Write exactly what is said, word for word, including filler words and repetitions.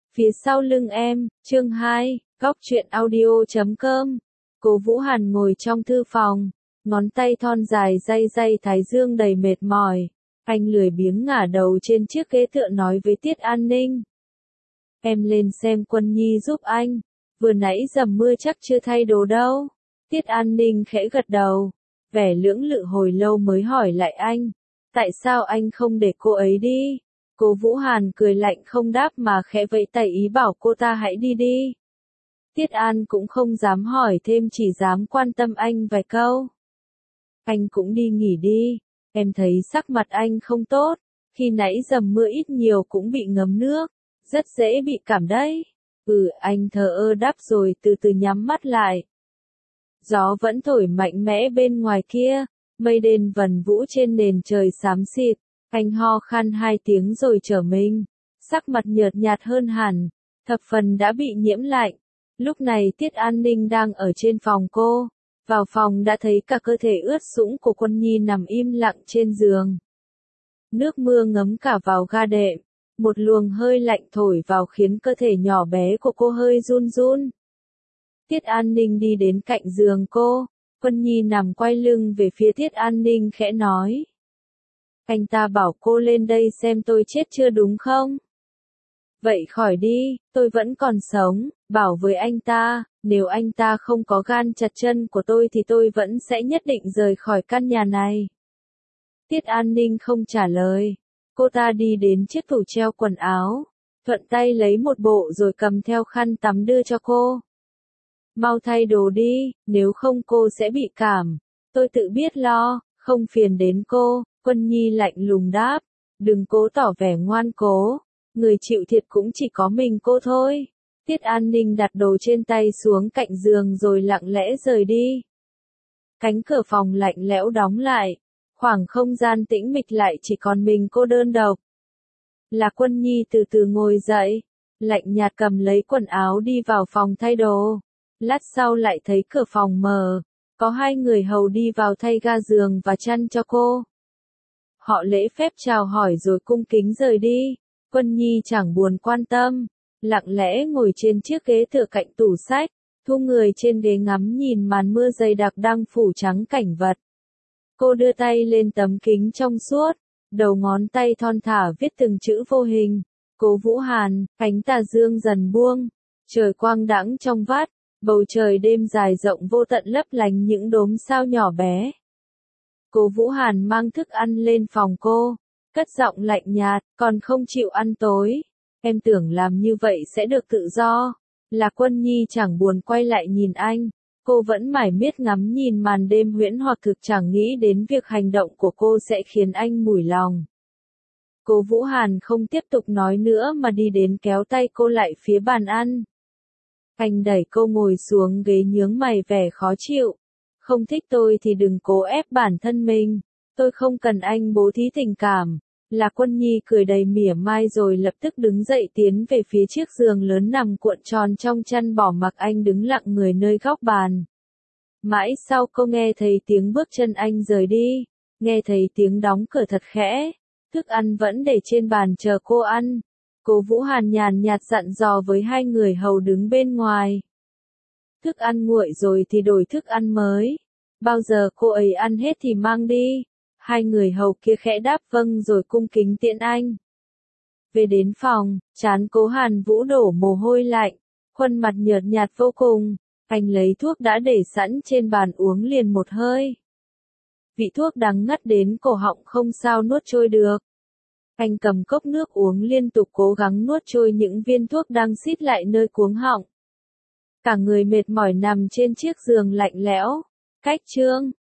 Phía sau lưng em, chương hai, góc truyện audio chấm com. Cố Vũ Hàn ngồi trong thư phòng, ngón tay thon dài day day thái dương đầy mệt mỏi. Anh lười biếng ngả đầu trên chiếc ghế tựa nói với Tiết An Ninh. Em lên xem Quân Nhi giúp anh, vừa nãy dầm mưa chắc chưa thay đồ đâu. Tiết An Ninh khẽ gật đầu, vẻ lưỡng lự hồi lâu mới hỏi lại anh. Tại sao anh không để cô ấy đi? Cố Vũ Hàn cười lạnh không đáp mà khẽ vẫy tay ý bảo cô ta hãy đi đi. Tiết An cũng không dám hỏi thêm, chỉ dám quan tâm anh vài câu. Anh cũng đi nghỉ đi, em thấy sắc mặt anh không tốt, khi nãy dầm mưa ít nhiều cũng bị ngấm nước, rất dễ bị cảm đấy. Ừ, anh thờ ơ đáp rồi từ từ nhắm mắt lại. Gió vẫn thổi mạnh mẽ bên ngoài kia, mây đen vần vũ trên nền trời xám xịt. Anh ho khan hai tiếng rồi trở mình, sắc mặt nhợt nhạt hơn hẳn, thập phần đã bị nhiễm lạnh. Lúc này Tiết An Ninh đang ở trên phòng cô, vào phòng đã thấy cả cơ thể ướt sũng của Quân Nhi nằm im lặng trên giường. Nước mưa ngấm cả vào ga đệm, một luồng hơi lạnh thổi vào khiến cơ thể nhỏ bé của cô hơi run run. Tiết An Ninh đi đến cạnh giường cô, Quân Nhi nằm quay lưng về phía Tiết An Ninh khẽ nói. Anh ta bảo cô lên đây xem tôi chết chưa đúng không? Vậy khỏi đi, tôi vẫn còn sống, bảo với anh ta, nếu anh ta không có gan chặt chân của tôi thì tôi vẫn sẽ nhất định rời khỏi căn nhà này. Tiết An Ninh không trả lời, cô ta đi đến chiếc tủ treo quần áo, thuận tay lấy một bộ rồi cầm theo khăn tắm đưa cho cô. Mau thay đồ đi, nếu không cô sẽ bị cảm, tôi tự biết lo, không phiền đến cô. Quân Nhi lạnh lùng đáp, đừng cố tỏ vẻ ngoan cố, người chịu thiệt cũng chỉ có mình cô thôi. Tiết An Ninh đặt đồ trên tay xuống cạnh giường rồi lặng lẽ rời đi. Cánh cửa phòng lạnh lẽo đóng lại, khoảng không gian tĩnh mịch lại chỉ còn mình cô đơn độc. Là Quân Nhi từ từ ngồi dậy, lạnh nhạt cầm lấy quần áo đi vào phòng thay đồ. Lát sau lại thấy cửa phòng mở, có hai người hầu đi vào thay ga giường và chăn cho cô. Họ lễ phép chào hỏi rồi cung kính rời đi. Quân Nhi chẳng buồn quan tâm, lặng lẽ ngồi trên chiếc ghế tựa cạnh tủ sách, thu người trên ghế ngắm nhìn màn mưa dày đặc đang phủ trắng cảnh vật. Cô đưa tay lên tấm kính trong suốt, đầu ngón tay thon thả viết từng chữ vô hình. Cố Vũ Hàn, ánh tà dương dần buông, trời quang đãng trong vắt, bầu trời đêm dài rộng vô tận lấp lánh những đốm sao nhỏ bé. Cố Vũ Hàn mang thức ăn lên phòng cô, cất giọng lạnh nhạt, còn không chịu ăn tối. Em tưởng làm như vậy sẽ được tự do. Là Quân Nhi chẳng buồn quay lại nhìn anh, cô vẫn mải miết ngắm nhìn màn đêm huyễn hoặc thực chẳng nghĩ đến việc hành động của cô sẽ khiến anh mủi lòng. Cố Vũ Hàn không tiếp tục nói nữa mà đi đến kéo tay cô lại phía bàn ăn. Anh đẩy cô ngồi xuống ghế nhướng mày vẻ khó chịu. Không thích tôi thì đừng cố ép bản thân mình, tôi không cần anh bố thí tình cảm. Là Quân Nhi cười đầy mỉa mai rồi lập tức đứng dậy tiến về phía chiếc giường lớn nằm cuộn tròn trong chăn, bỏ mặc anh đứng lặng người nơi góc bàn. Mãi sau cô nghe thấy tiếng bước chân anh rời đi, nghe thấy tiếng đóng cửa thật khẽ, thức ăn vẫn để trên bàn chờ cô ăn. Cố Vũ Hàn nhàn nhạt dặn dò với hai người hầu đứng bên ngoài. Thức ăn nguội rồi thì đổi thức ăn mới. Bao giờ cô ấy ăn hết thì mang đi. Hai người hầu kia khẽ đáp vâng rồi cung kính tiễn anh. Về đến phòng, trán Cố Hàn Vũ đổ mồ hôi lạnh, khuôn mặt nhợt nhạt vô cùng. Anh lấy thuốc đã để sẵn trên bàn uống liền một hơi. Vị thuốc đắng ngắt đến cổ họng không sao nuốt trôi được. Anh cầm cốc nước uống liên tục cố gắng nuốt trôi những viên thuốc đang xít lại nơi cuống họng. Cả người mệt mỏi nằm trên chiếc giường lạnh lẽo. Cách chương